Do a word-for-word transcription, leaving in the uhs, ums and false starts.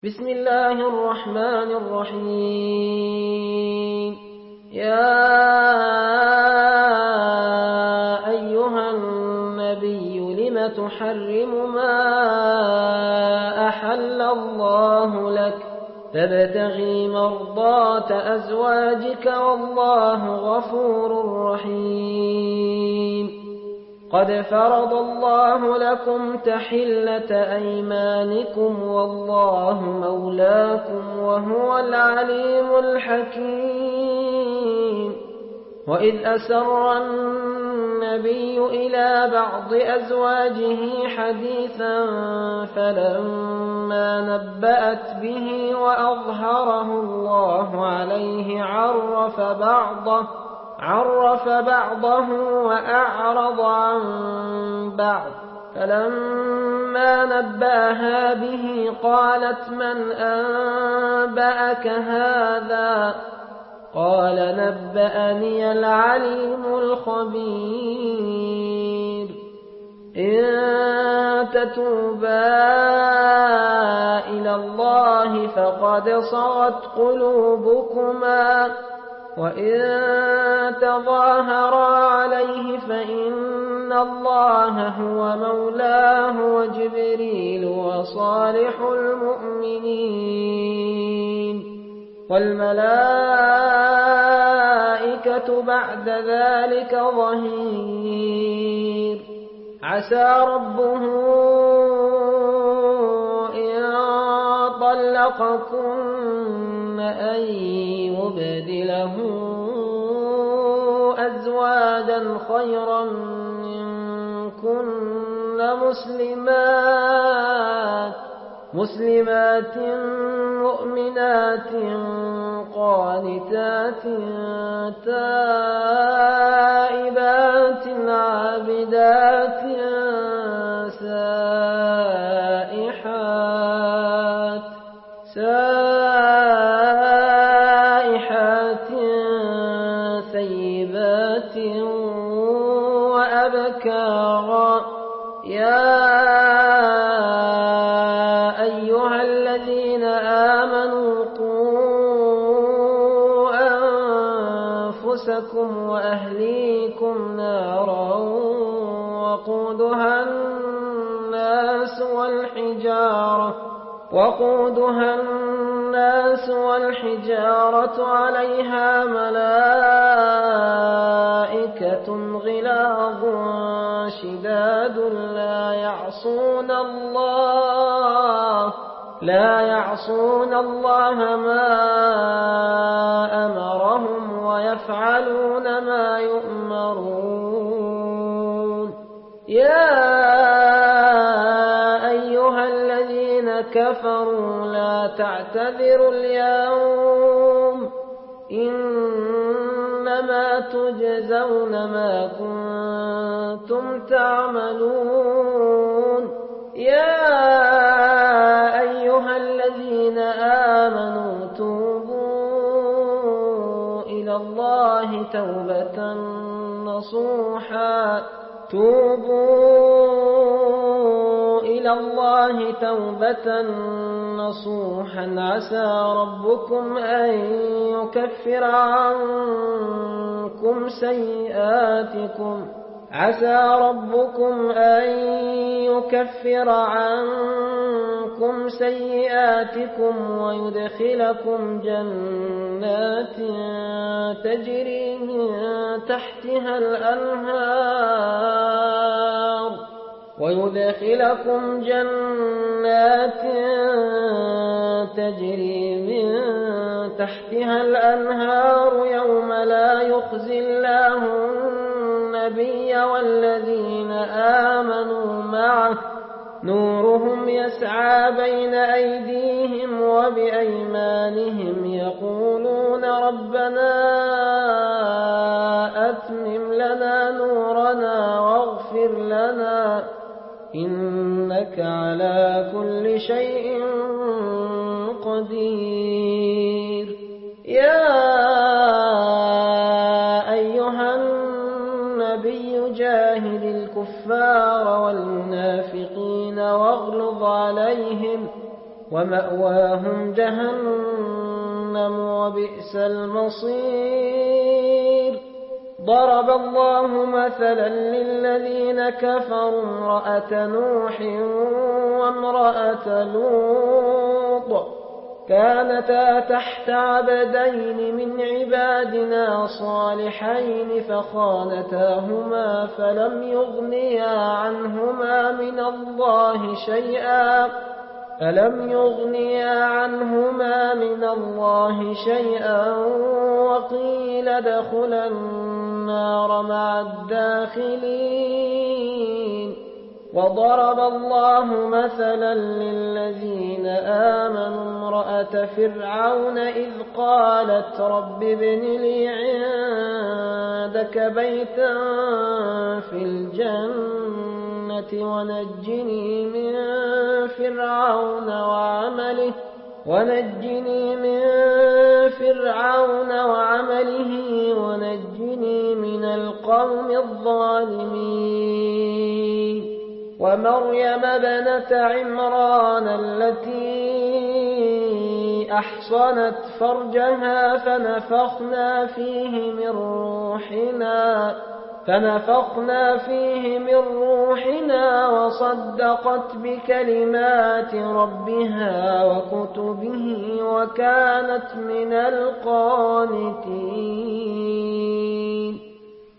بسم الله الرحمن الرحيم. يا أيها النبي لم تحرم ما أحل الله لك تبتغي مرضات أزواجك والله غفور رحيم. قد فرض الله لكم تحلة أيمانكم والله مولاكم وهو العليم الحكيم. وإذ أسر النبي إلى بعض أزواجه حديثا فلما نبأت به وأظهره الله عليه عرف بعضه عرف بعضه وأعرض عن بعض. فلما نبأها به قالت من أنبأك هذا؟ قال نبأني العليم الخبير. إن تتوبا إلى الله فقد صغت قلوبكما وإن تظاهرا عليه فإن الله هو مولاه وجبريل وصالح المؤمنين والملائكة بعد ذلك ظهير. عسى ربه إن طلقكن أن يبدله أزواجا خيرا منكن مسلمات مسلمات مؤمنات قانتات تائبات عابدات سائحات سائحات ثيبات وأبكارا. يا أيها الذين آمنوا قوا أنفسكم وأهليكم نارا وقودها الناس والحجارة وقودها الناس والحجارة عليها ملائكة غلاظ شداد لا يعصون الله لا يعصون الله ما أمرهم ويفعلون ما يؤمرون. يا أيها الذين كفروا لا تعتذروا اليوم إنما تجزون ما كنتم تعملون. يا أيها الذين آمنوا توبوا إلى الله توبة نصوحا توبوا إلى الله توبة نصوحا عسى ربكم أن يكفر عنكم سيئاتكم عسى ربكم أن يكفر عنكم سيئاتكم ويدخلكم جنات تجري من تحتها الأنهار ويدخلكم جنات تجري من تحتها الأنهار يوم لا يخزي الله النبي والذين آمنوا معه نورهم يسعى بين أيديهم وبأيمانهم يقولون ربنا أتمم لنا نورنا واغفر لنا إنك على كل شيء قدير. يا أيها النبي جاهد الكفار والمنافقين واغلظ عليهم ومأواهم جهنم وبئس المصير. ضرب الله مثلا للذين كفروا امرأة نوح وامرأة لوط كانتا تحت عبدين من عبادنا صالحين فخانتاهما فلم يغنيا عنهما من الله شيئا فلم يغنيا عنهما من الله شيئا وقيل ادخلا النار مع الداخلين. وضرب الله مثلا للذين آمنوا امرأة فرعون إذ قالت رب ابن لي عندك بيتا في الجنة ونجني من فرعون وعمله ونجني من فرعون وعمله ونجني من القوم الظالمين. ومريم ابنة عمران التي أحصنت فرجها فنفخنا فيه من روحنا فنفخنا فيه من روحنا وصدقت بكلمات ربها وكتبه وكانت من القانتين.